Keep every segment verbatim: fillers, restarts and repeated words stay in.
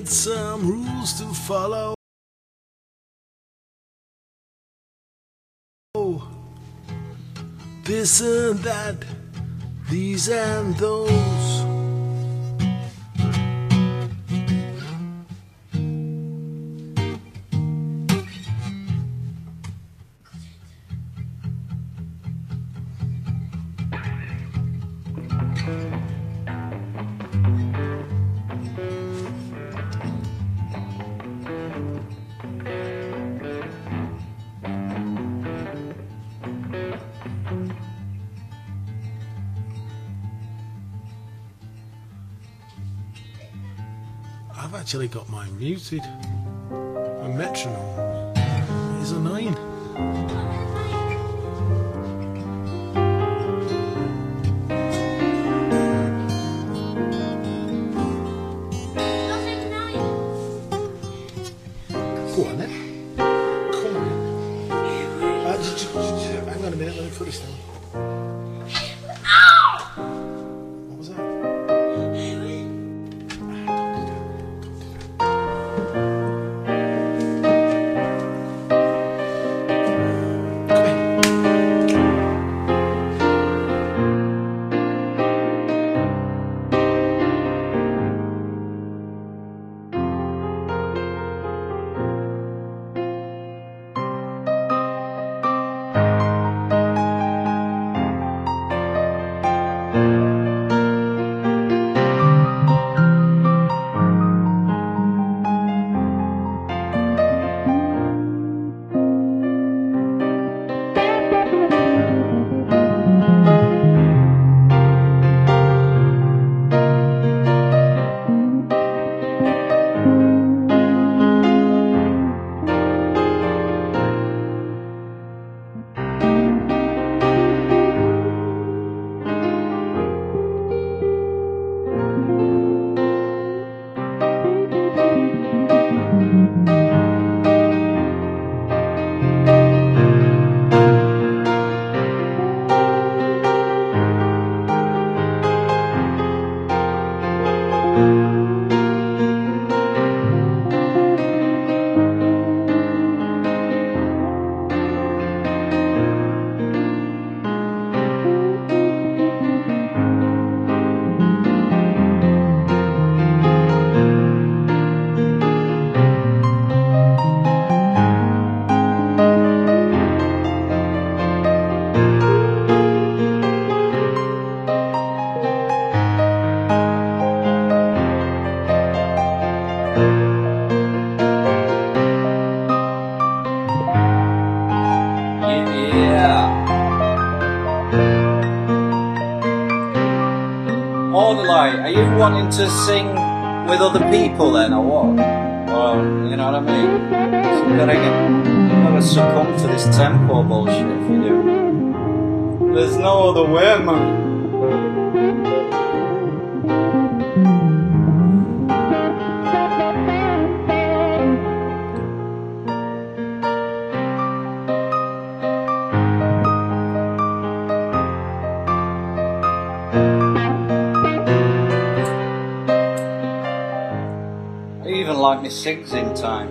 get some rules to follow. This and that, these and those. I've actually got mine muted. My metronome is annoying. Go on then. Come on. Uh, just, just, just, hang on a minute, let me put this down. What was that? Orderly, are you wanting to sing with other people then, or what? Or, you know what I mean? So you gotta, get, you gotta succumb to this tempo bullshit if you do. There's no other way, man. I even like my sings in time.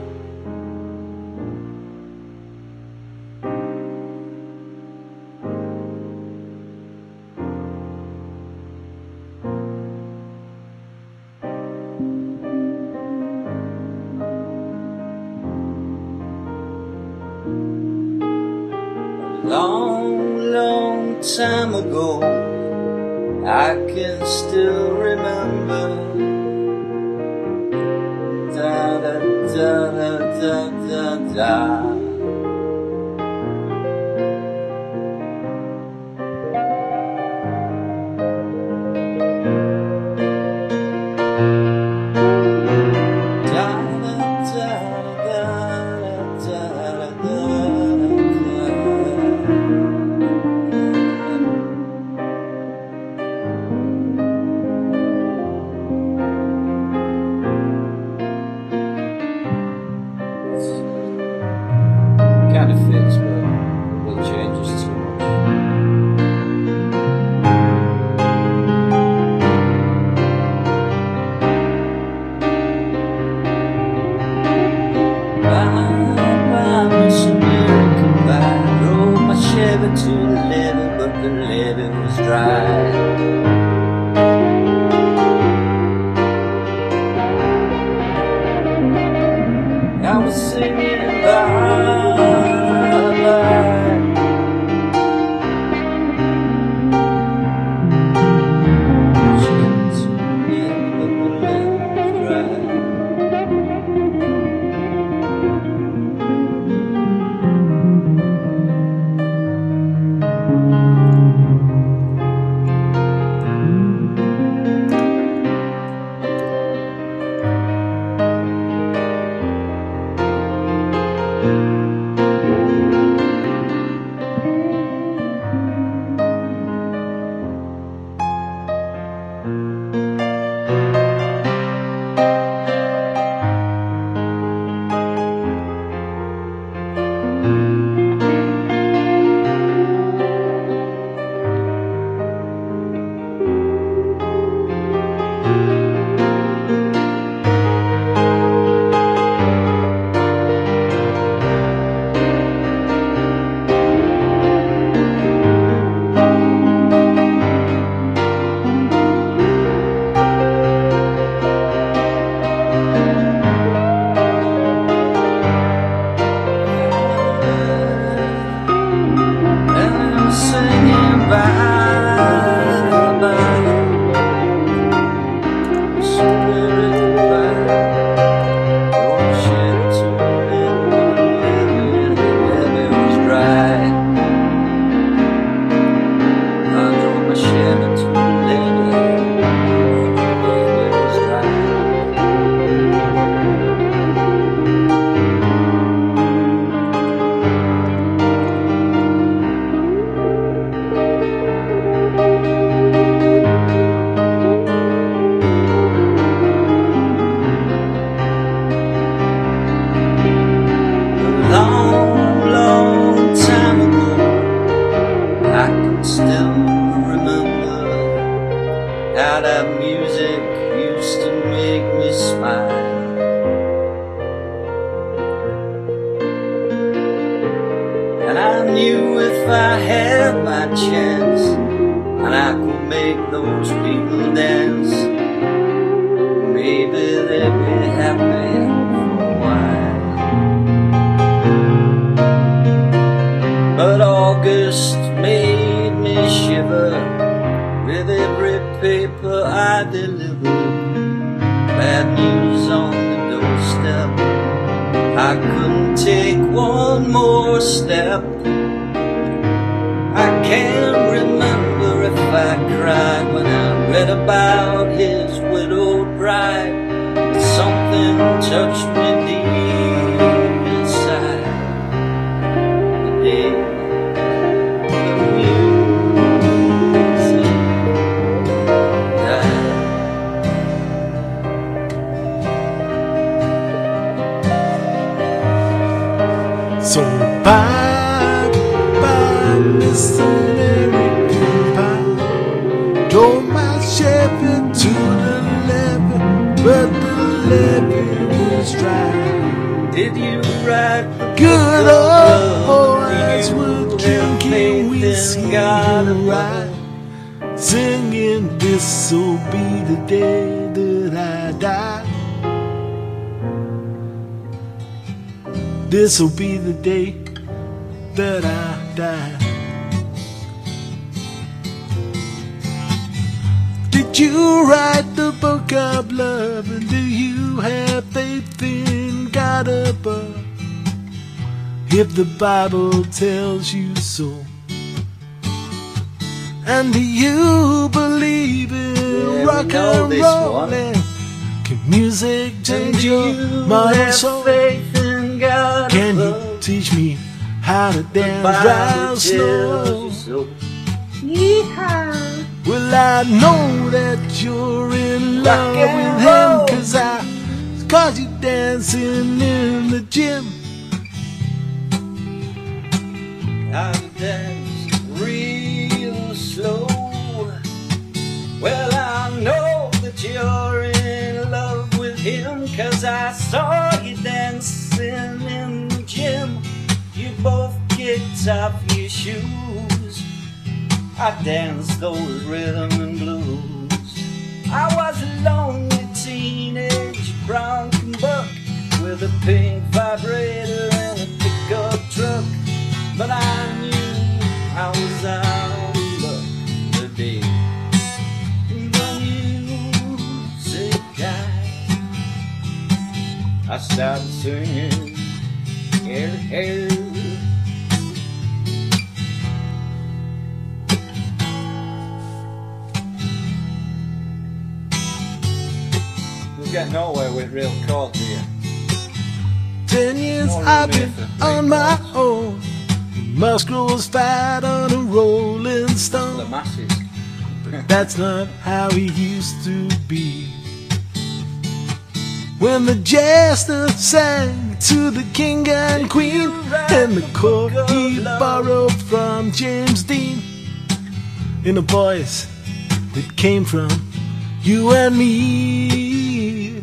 Long, long time ago, I can still remember. Da da da da da da da. how that music used to make me smile. And I knew if I had my chance and I could make those people dance, maybe they'd be happy for a while. But August made me shiver with every paper I delivered. Bad news on the doorstep, I couldn't take one more step. I can't remember if I cried when I read about his widowed bride, but something touched me deep inside the day the music died. So bye, bye, Mister American Pie. Drove my Chevy to the levee, but the levee was dry. Did you write the Good book of old love? boys Do were you have drinking faith whiskey in God and above? rye, singing this'll be the day that I die. This'll be the day that I die. Did you write the book of love? And do you have faith in God above? If the Bible tells you so, and do you believe in Yeah, rock we know and this roll? one. And can music change Do your you model have soul? faith in God Can you above? teach me how to dance Bible real tells slow? you so. Well, I know that you're in love Rock and with him, roll. 'cause I caught you dancing in the gym. I dance real slow. Well, I know that you're in love with him, 'cause I saw you dancing in the gym. You both kicked off your shoes. I danced those rhythm and blues. I was a lonely teenage bronco buck with a pink vibrator and a pickup truck. But I knew I was out of luck the day the music died. I started singing, hair, hair. We'll get nowhere with real chords here. Ten years More I've room been here for on three my chords. own. Must grows fat on a rolling The stone. masses. That's not how it used to be. When the jester sang to the king and queen, and the chord he borrowed from James Dean, in a voice that came from you and me.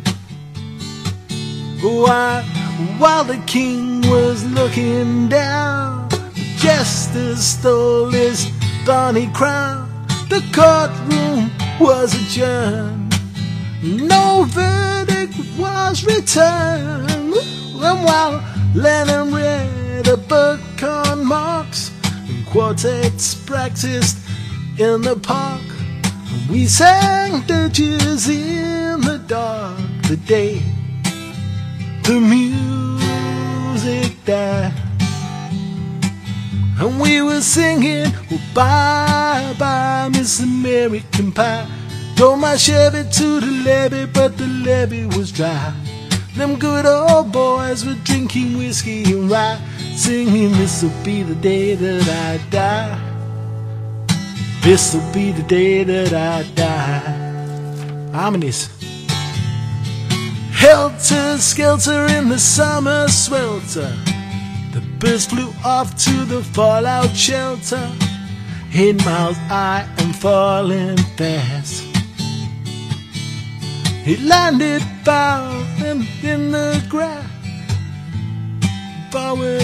While, while the king was looking down, the jester stole his thorny crown. The courtroom was adjourned, no verdict was returned. And while Lennon read a book on Marx and quartets practiced in the park, we sang dirges in the dark. The day the music died, and we were singing, oh, bye bye, Miss American Pie. Drove my Chevy to the levee, but the levee was dry. Them good old boys were drinking whiskey and rye, singing, this'll be the day that I die. This'll be the day that I die. Harmonies. Helter skelter in the summer swelter, the birds flew off to the fallout shelter. Eight miles I am falling fast. He landed foul in, in the grass. Forward,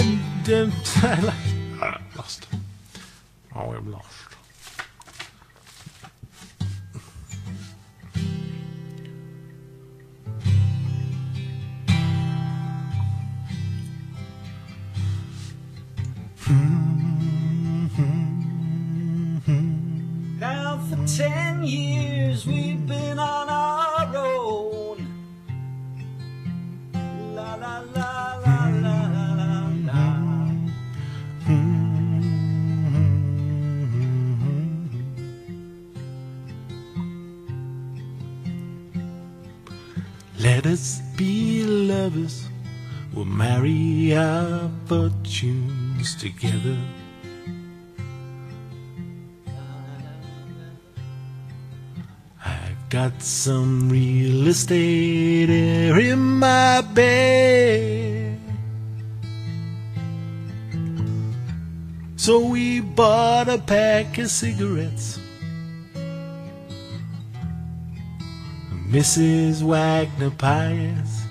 I lost. Oh, I'm lost. Now for ten years we've been on our own. La la la la la la la. Let us be lovers, we'll marry our fortunes together. I've got some real estate here in my bed, so we bought a pack of cigarettes. Missus Wagner Pius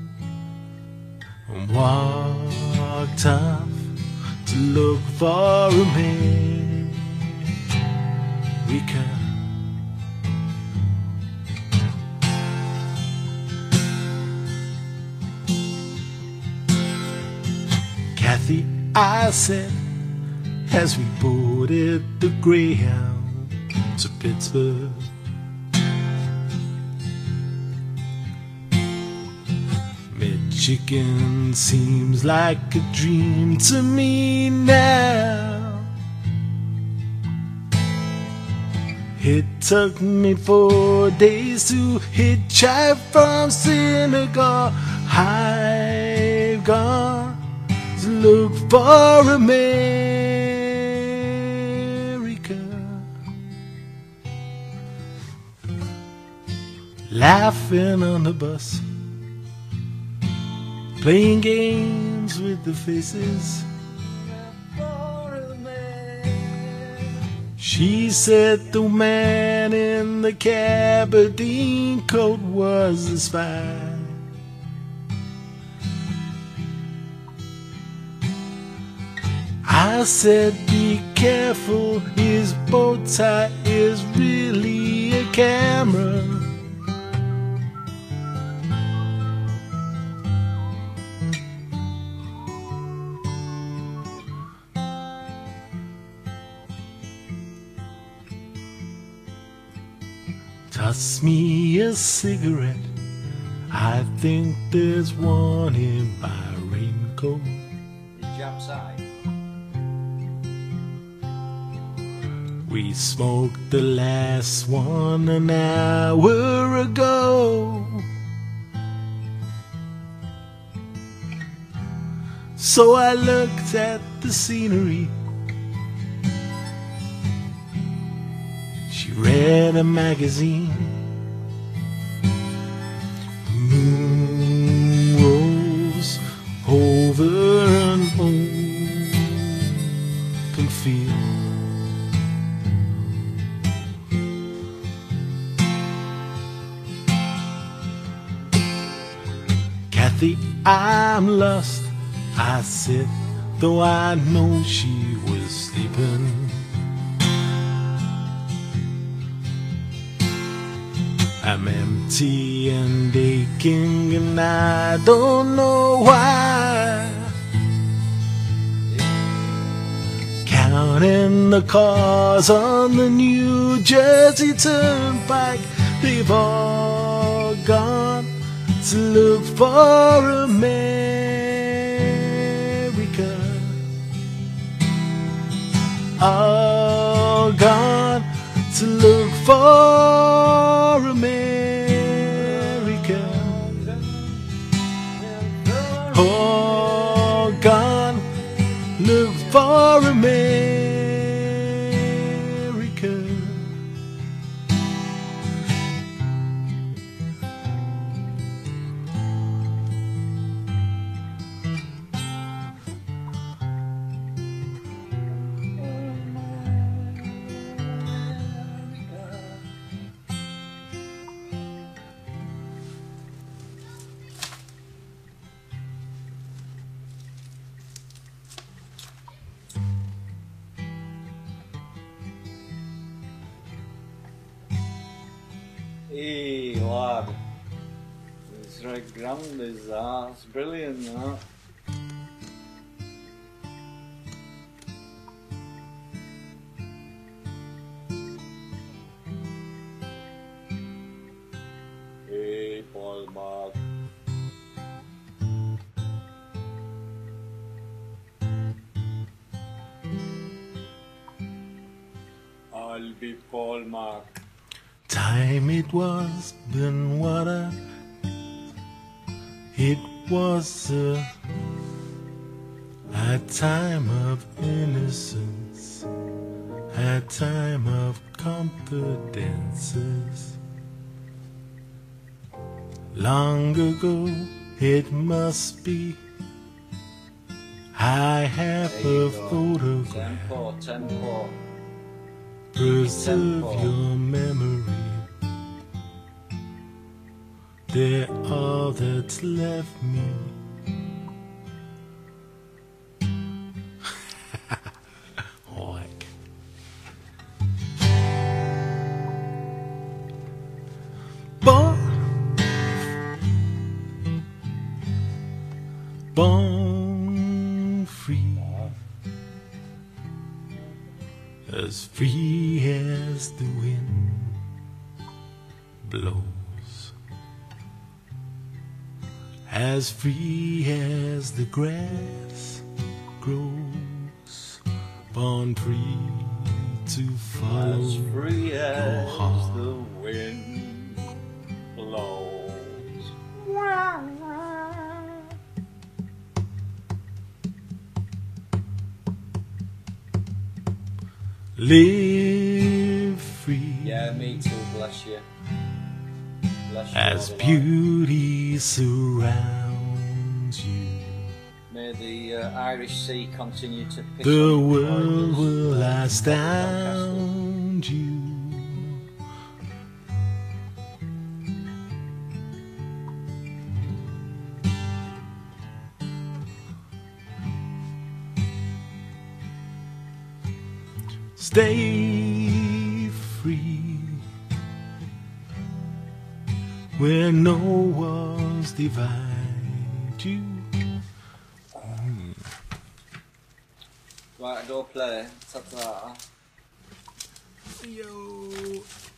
and walked off to look for America. Kathy, I said, as we boarded the Greyhound to Pittsburgh, Michigan seems like a dream to me now. It took me four days to hitchhike from Senegal. I've gone to look for America, laughing on the bus, playing games with the faces. She said the man in the gabardine coat was a spy. I said, be careful, his bow tie is really a camera. Toss me a cigarette, I think there's one in my raincoat. The Jap side. We smoked the last one an hour ago, so I looked at the scenery. She read a magazine. The moon rose over an open field. Kathy, I'm lost, I said, though I know she was sleeping. I'm empty and aching and I don't know why. Counting the cars on the New Jersey Turnpike, they've all gone to look for America. All gone to look for America. All gone, look for America. Hey, lad. It's right grand, is that? It's brilliant, that. Hey, Paul Mark. I'll be Paul Mark. Time it was, then what a it was a, a time of innocence, a time of confidences. Long ago it must be. I have a photograph. Tempo, tempo. Preserve Tempo. your memory. They're all that's left me. Like. Born, born free, as free as the wind blows. As free as the grass grows, born free to follow As free your as heart. the wind blows. Live free. Yeah, me too, bless you. Bless you As all the beauty surrounds you, May the uh, Irish Sea continue to piss the on world will uh, astound you. Stay free where no walls divide you. Right, go play. Ta-ta. Yo.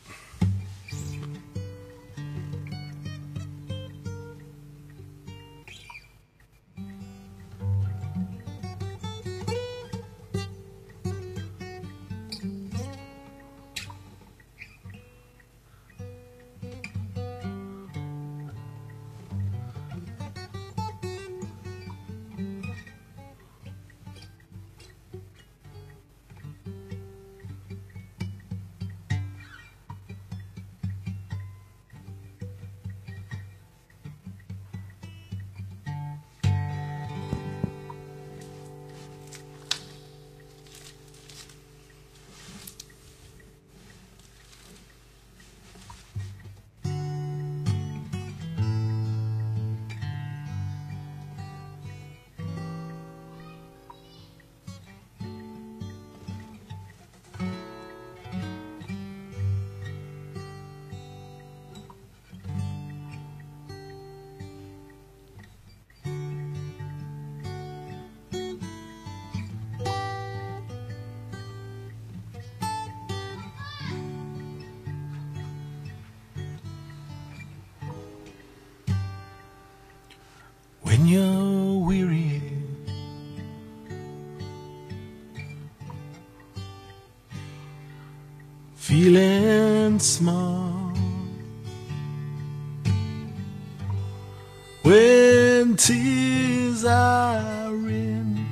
When you're weary, feeling small, when tears are in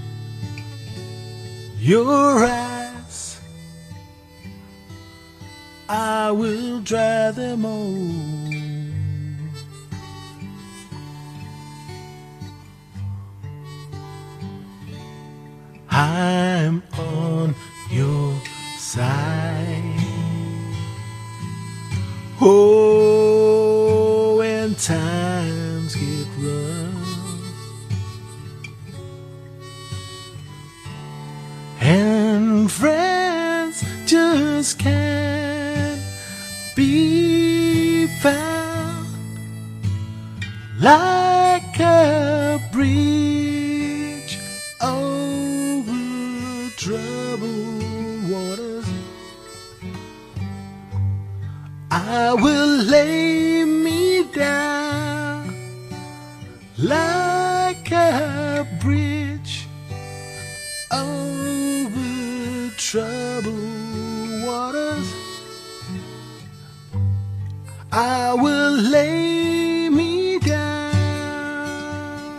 your eyes, I will dry them all. I'm on your side. Oh, when times get rough and friends just can't be found like a bridge over troubled waters. I will lay me down like a bridge over troubled waters. I will lay me down.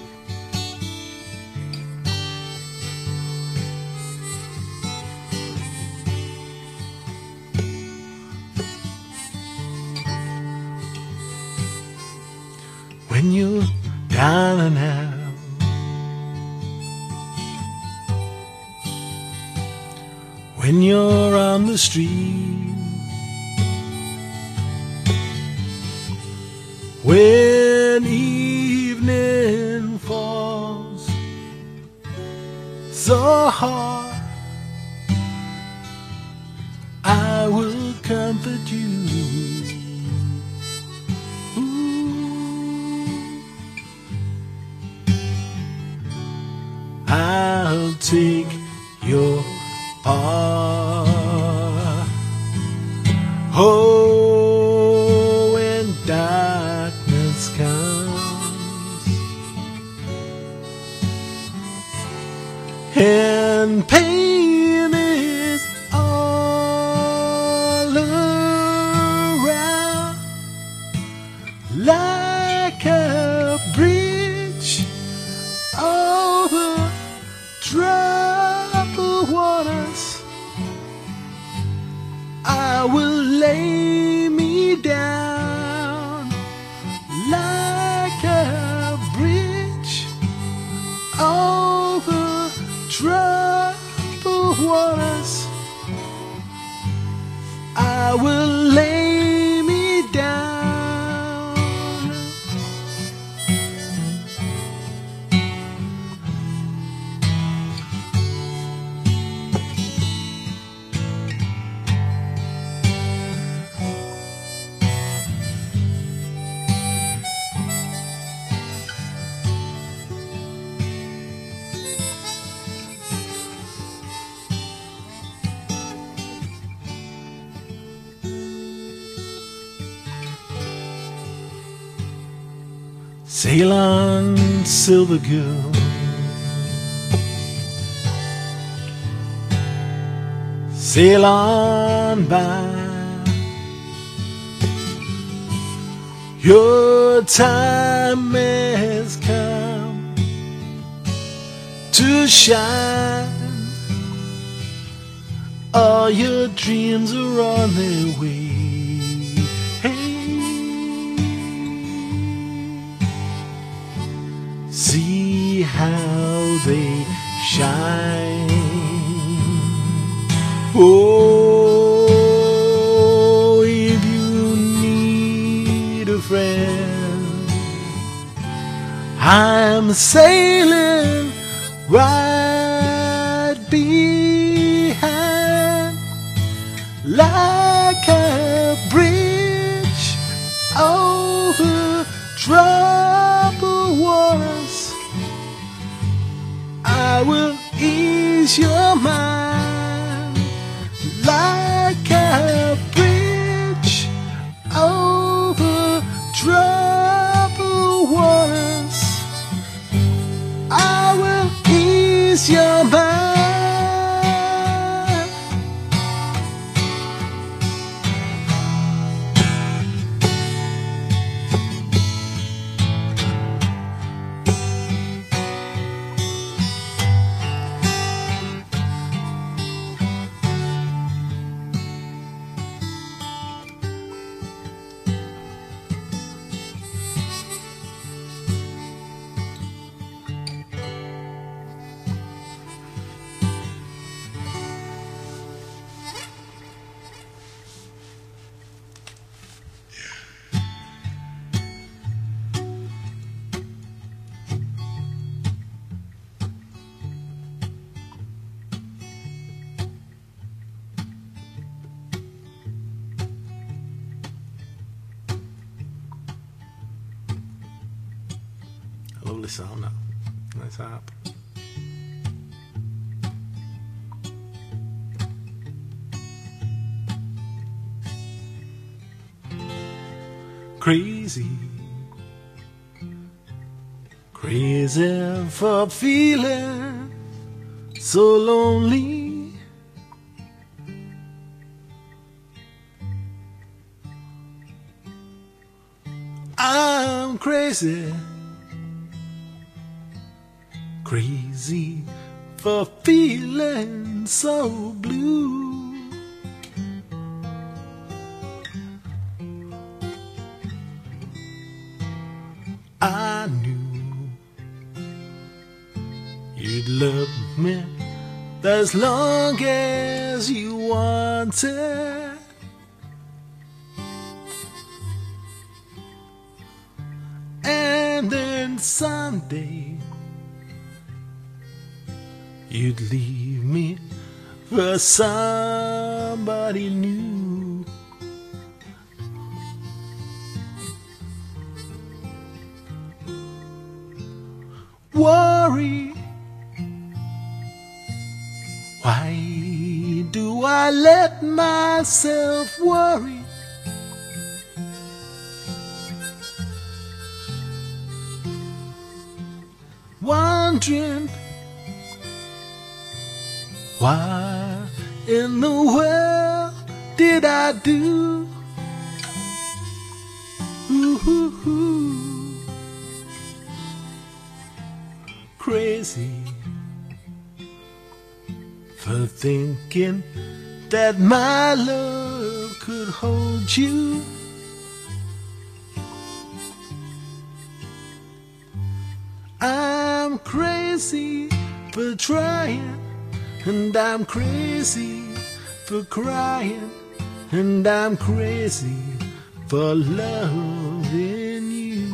When you're down and out, when you're on the street, when evening falls so hard, I will comfort you. Ooh. I'll take your part. Oh, when darkness comes and pain is all around, like a bridge over troubled waters, I will lay me down like a bridge over troubled waters. I will lay me down. Sail on, silver girl, sail on by. Your time has come to shine. All your dreams are on their way. See how they shine. Oh, if you need a friend, I'm sailing right behind, like a bridge over troubled waters. I will ease your mind, like a bridge over troubled waters. I will ease your mind. the song now. Nice up. Crazy, crazy for feeling so lonely. I'm crazy, crazy for feeling so blue. I knew you'd love me as long as you wanted. And then someday you'd leave me for somebody new. Worry, why do I let myself worry? Wondering what in the world did I do? Ooh, ooh, ooh. Crazy for thinking that my love could hold you. I'm crazy for trying, and I'm crazy for crying, and I'm crazy for loving you.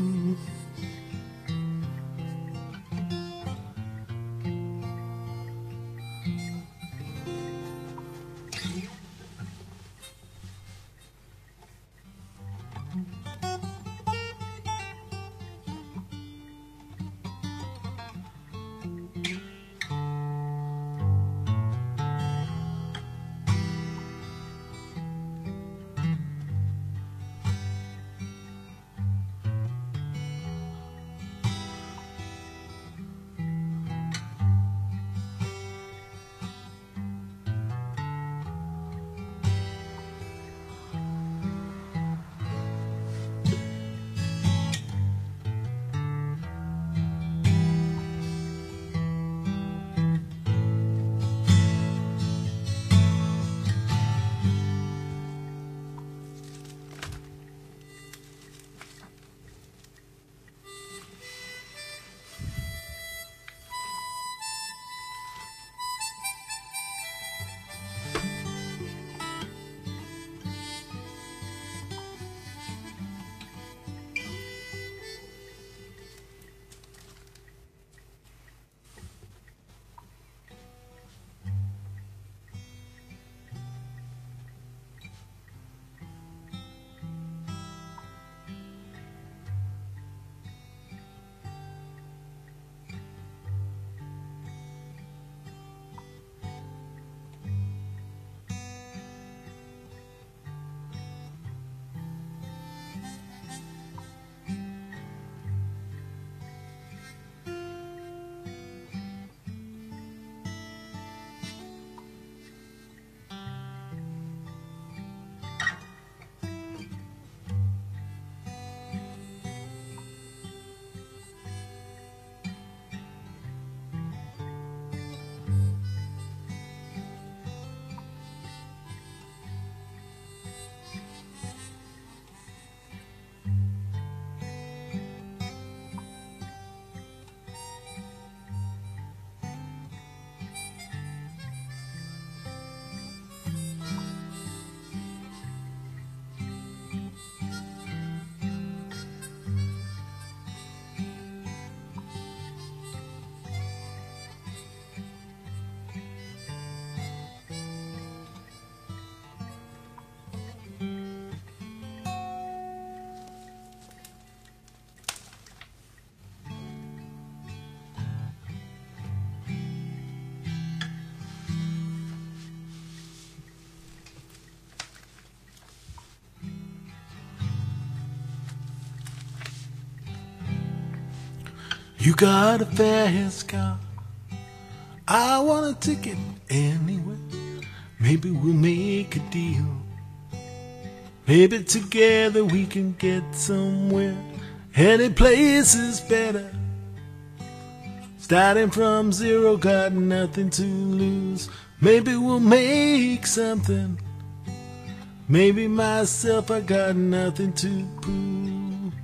You got a fast car, I want a ticket anyway. Maybe we'll make a deal. Maybe together we can get somewhere. Any place is better. Starting from zero, got nothing to lose. Maybe we'll make something. Maybe myself, I got nothing to prove.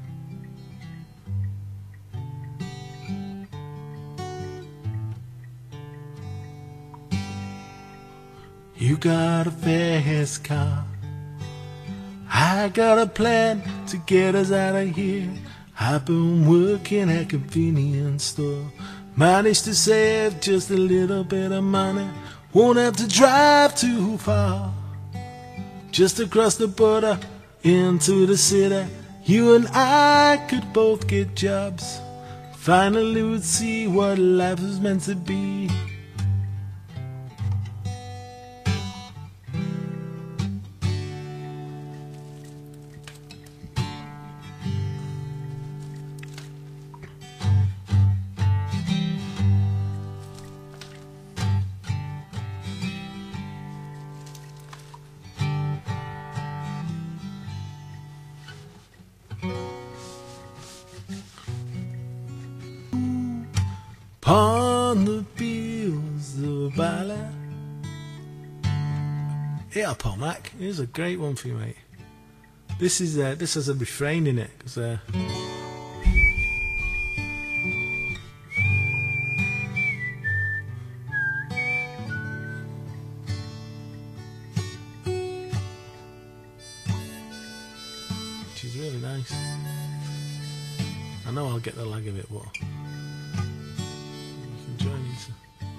You got a fast car, I got a plan to get us out of here. I've been working at convenience store, managed to save just a little bit of money. Won't have to drive too far, just across the border into the city. You and I could both get jobs. Finally we'd see what life is meant to be. Upon the fields of Ballet. Yeah, Paul Mac, here's a great one for you, mate. This is uh, this has a refrain in it, because uh, which is really nice. I know I'll get the lag of it, but join you.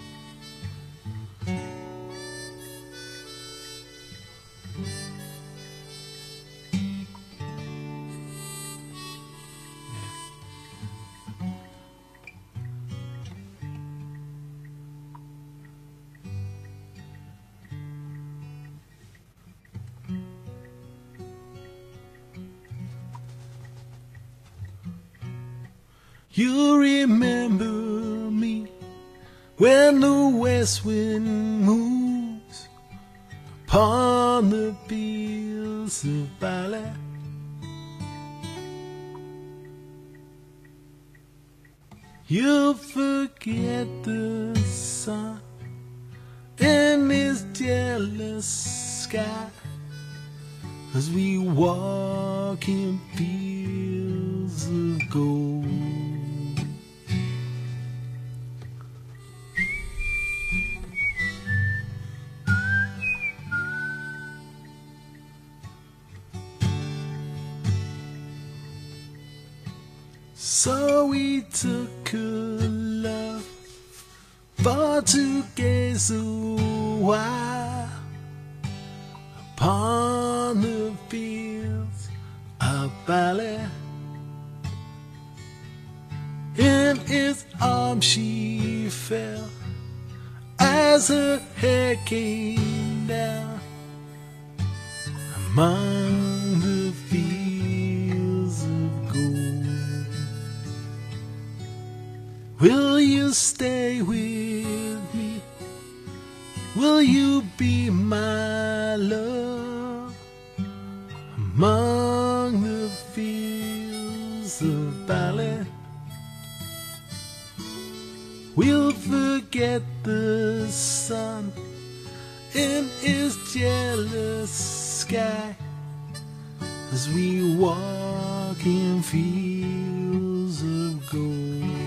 You remember me when the west wind moves upon the fields of Ballet. You forget the sun in this jealous sky as we walk in fields of gold. So we took a love for to gaze a while upon the fields of Ballet. In his arms she fell as her hair came down among the fields of gold. Will you stay with me? Will you be my love among the fields of Ballet? We'll forget the sun in his jealous sky as we walk in fields of gold.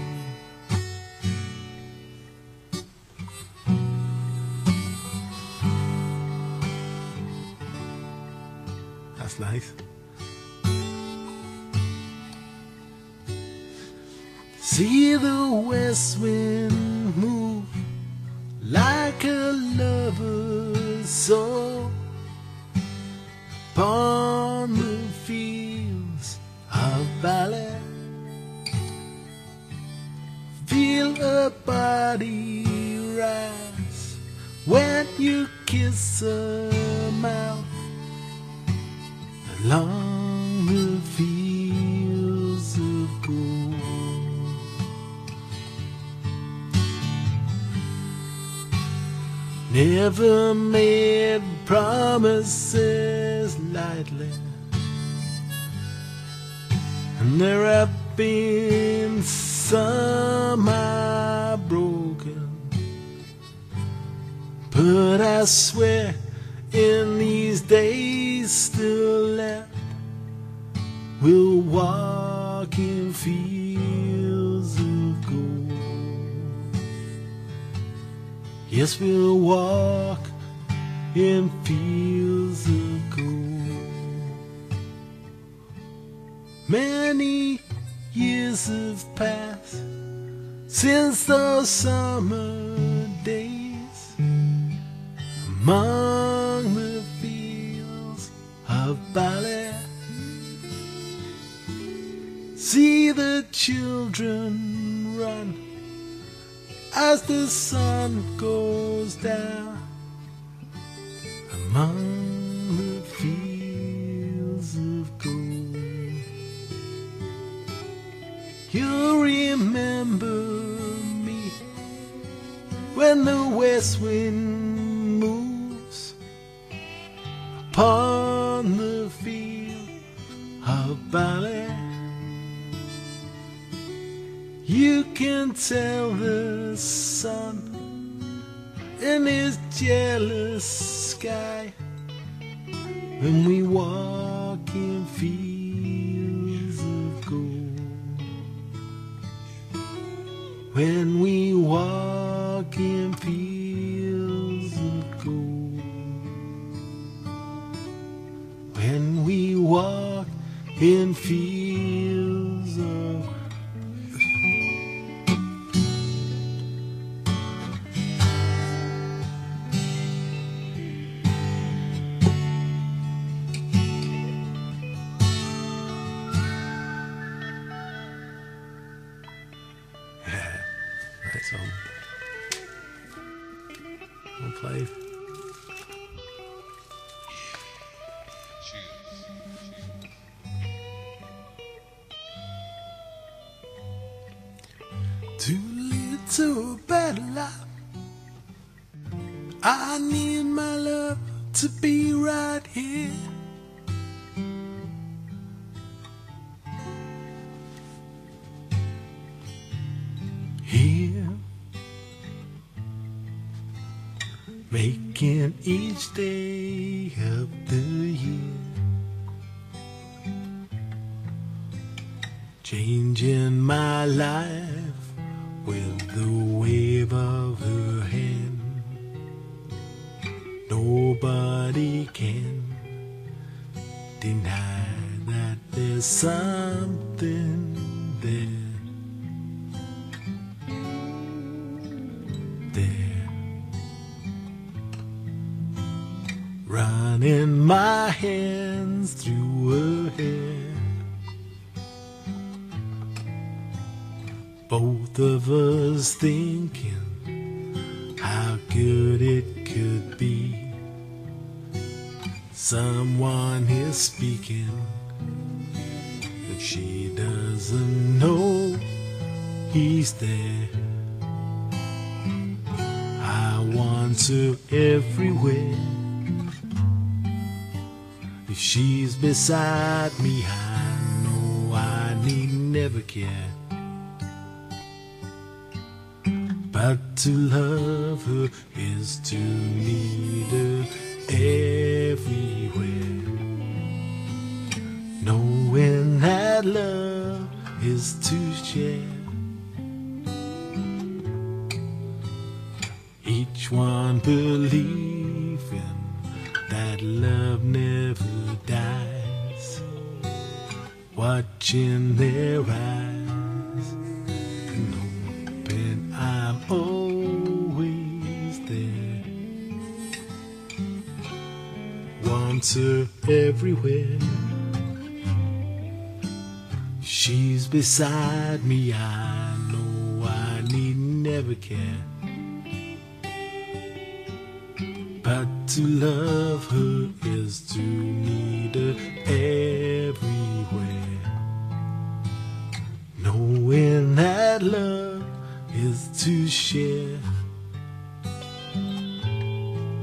That's nice. See the west wind move like a lover's soul upon the fields of Ballet. Feel a body rise when you kiss her mouth along the fields of gold. never made promises lightly, and there have been some I broken, but I swear in these days still left, we'll walk in fields of gold. Yes, we'll walk in fields of gold. Many years have passed since those summer days among the fields of Bali. See the children run as the sun goes down among the fields of gold. You'll remember me when the west wind moves upon the field of Bali. You can tell the sun in his jealous sky when we walk in fields of gold. When we walk in fields of gold. When we walk in fields of gold. So we'll play. Too little better life. I need my love to be right here. Here, making each day of the year, changing my life with the wave of her hand. Nobody can deny that there's something there. There, running my hands through her hair, both of us thinking how good it could be. Someone is speaking, but she doesn't know he's there. I want her everywhere. If she's beside me, I know I need never care. But to love her is to need her everywhere. Knowing that love is to share. Each one believing that love never dies, watching their eyes and hoping I'm always there. Want her everywhere. She's beside me, I know I need never care. But to love her is to need her everywhere. Knowing that love is to share.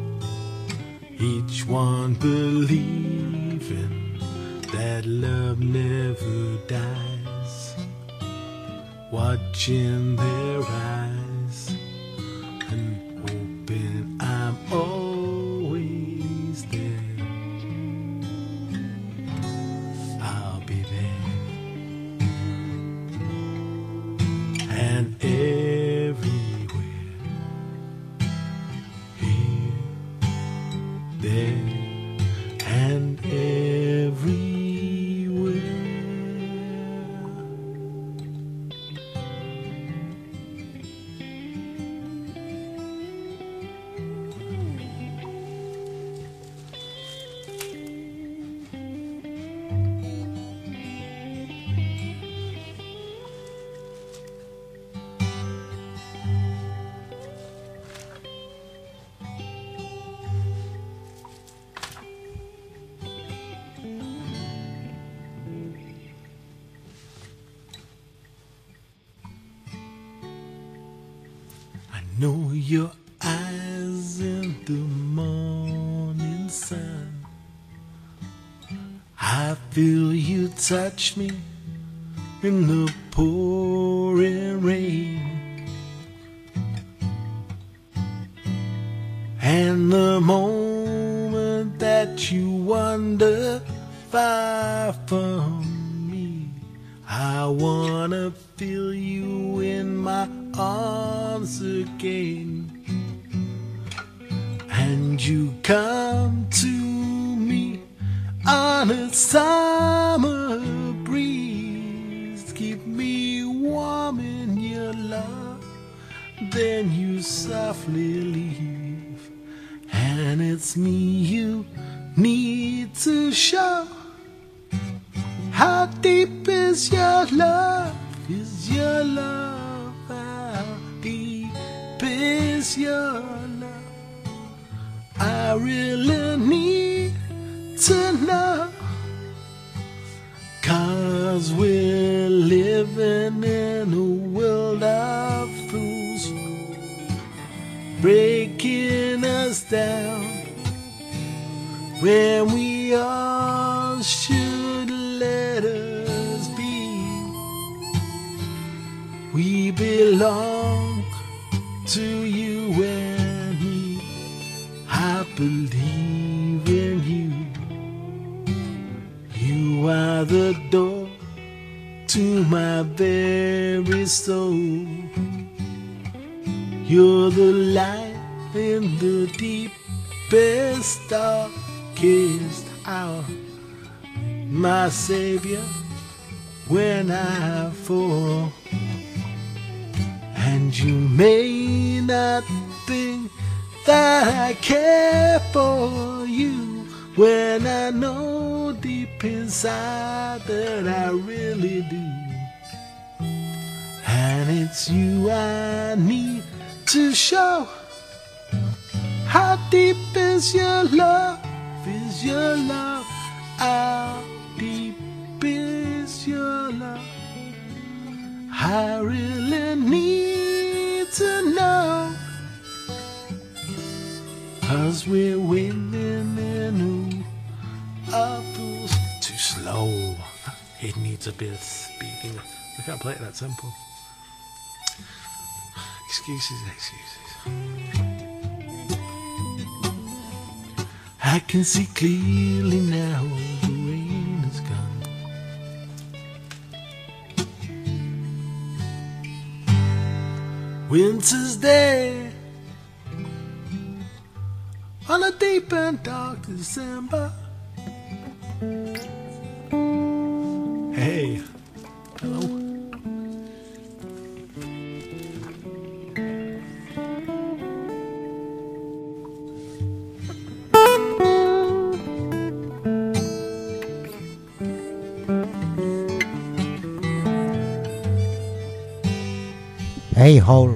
love never dies, watching their eyes and hoping I'm always there. I'll be there. And everywhere, here, there, and everywhere. I know your eyes in the morning sun. I feel you touch me in the pouring rain. And the moment that you wander far from me, I wanna feel you in my arms again. And you come to me on a summer breeze, keep me warm in your love, then you softly leave. And it's me you need to show. How deep is your love? Is your love? How deep is your love? I really need to know. 'Cause we're living in a world of fools, breaking us down when we all should let us be. We belong to you and me. I believe in you. You are the door to my very soul. You're the light in the deepest, darkest hour, my savior when I fall. And you may not think that I care for you, when I know deep inside that I really do. And it's you I need to show. How deep is your love? Is your love? How deep is your love? I really need to know. 'Cause we're winning in a fools. Too slow. It needs a bit of speeding. I can't play it that simple. Excuses, excuses. I can see clearly now the rain is gone. Winter's day on a deep and dark December. Hey, hello. Hey, hole.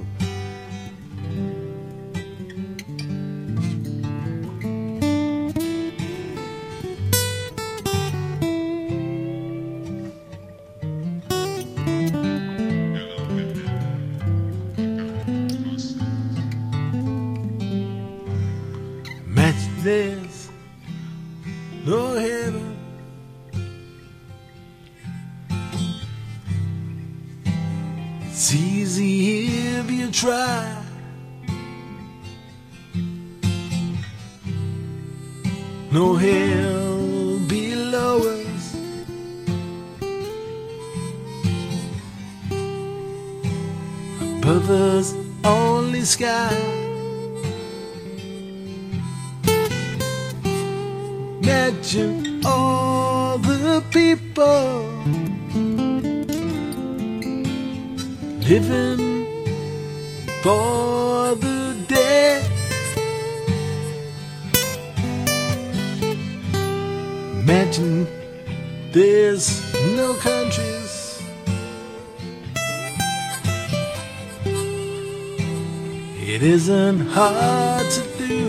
Match there's no heaven It's easy if you try. No hell below us. Above us only sky. Imagine all the people living for the day. Imagine there's no countries. It isn't hard to do.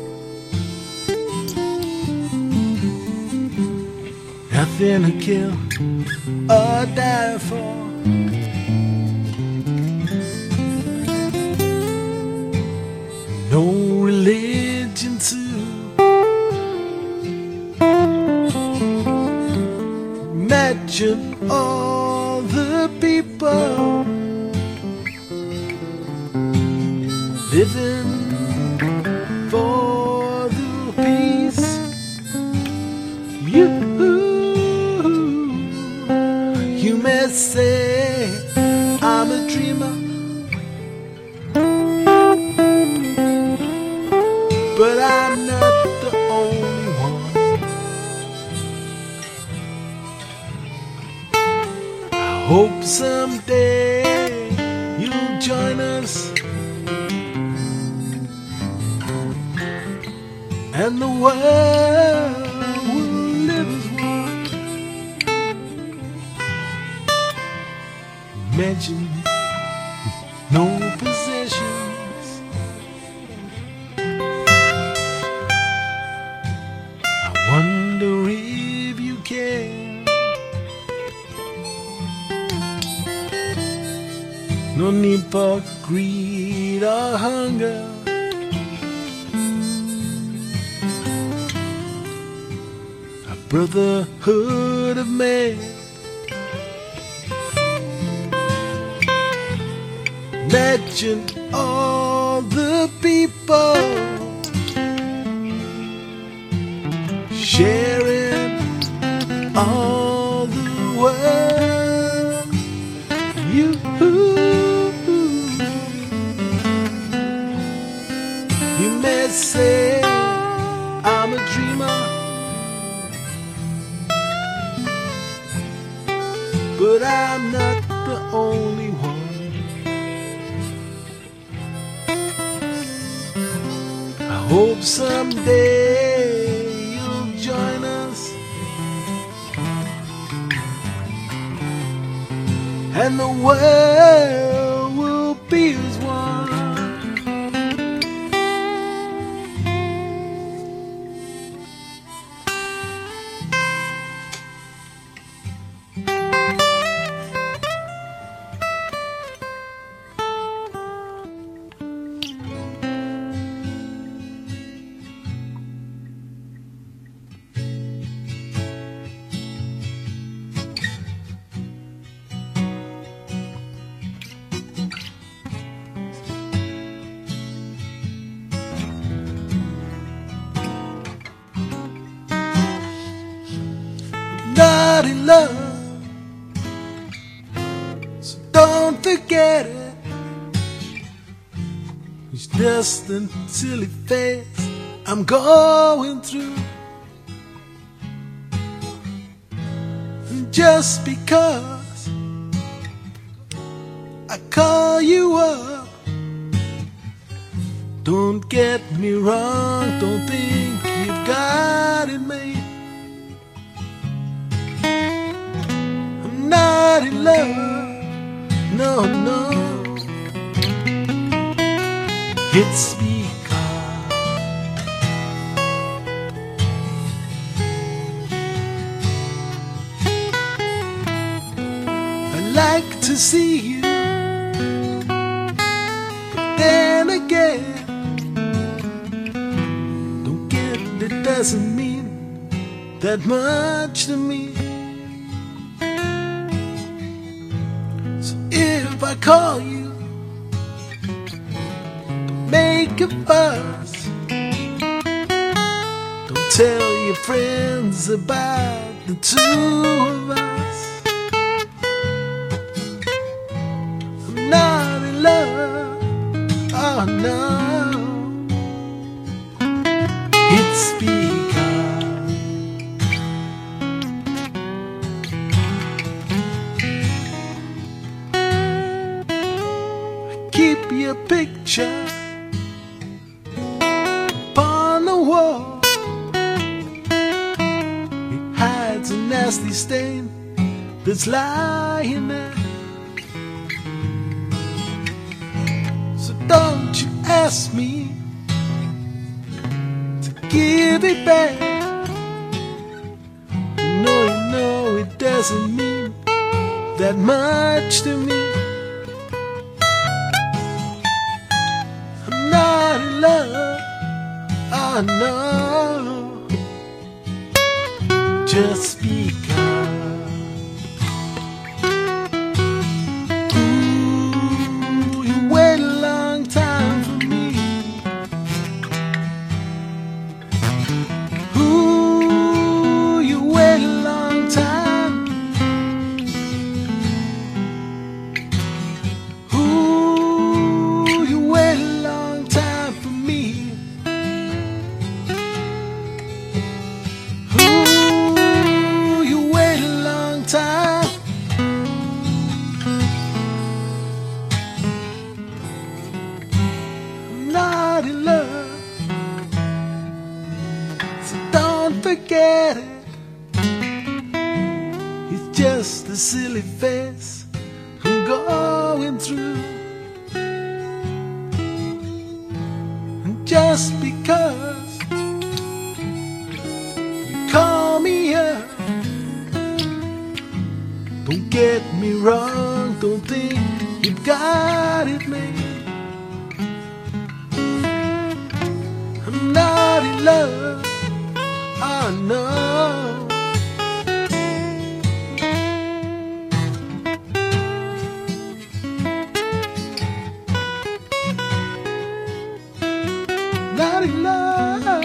Nothing to kill or die for. No religion too. Imagine all the people living for the peace. You, you may say I'm a dreamer, but I'm not the only one. I hope someday you'll join us, and the world will live as one. Imagine no possessions. I wonder if you can. No need for greed or hunger. A brotherhood of man. Imagine all the people sharing all the world. You, you may say I'm a dreamer, but I'm not the only one. I hope someday you'll join us, and the world will be as one. Not in love, so don't forget it. It's just a silly phase I'm going through, and just because I call you up, don't get me wrong, don't think you've got it made. Not in love, no, no. It's because I like to see you, but then again, don't get it doesn't mean that much to me. If I call you, don't make a fuss. Don't tell your friends about the two of us. I'm not in love, oh no. It's because I keep your picture upon the wall. It hides a nasty stain that's lying there. So don't you ask me give it back. You know, you know it doesn't mean that much to me. I'm not in love, oh no, just because. Ooh, you wait a long time for me. Not in love, so don't forget it. It's just a silly phase I'm going through. And just because you call me up, don't get me wrong, don't think you've got it made. I'm not in love, oh no. Not in love.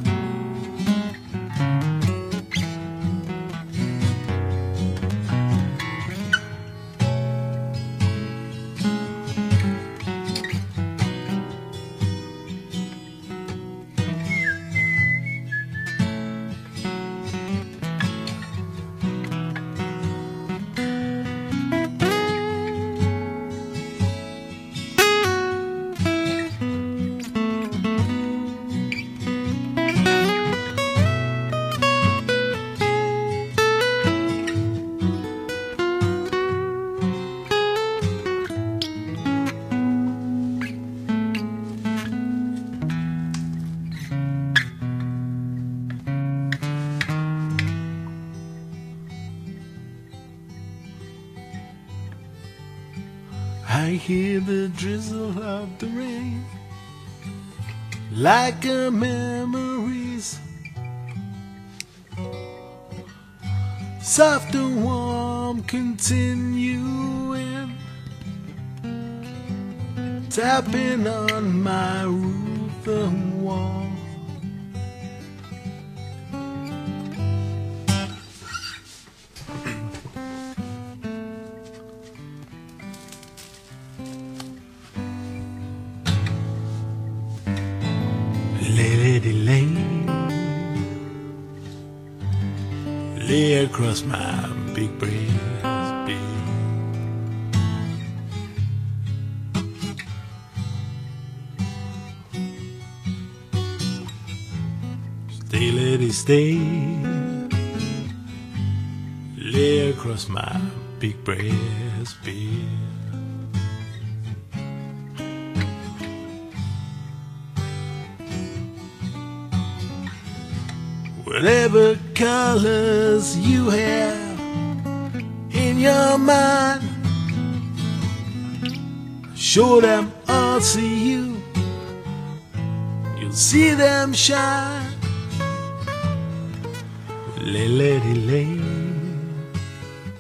I hear the drizzle of the rain like a memories, soft and warm continuing, tapping on my roof and wall. Lady Lane lay across my big breast bed. Stay, lady, stay. Lay across my big breast bed. Whatever colors you have in your mind, show them all to you. You'll see them shine. Lady, lady, lady.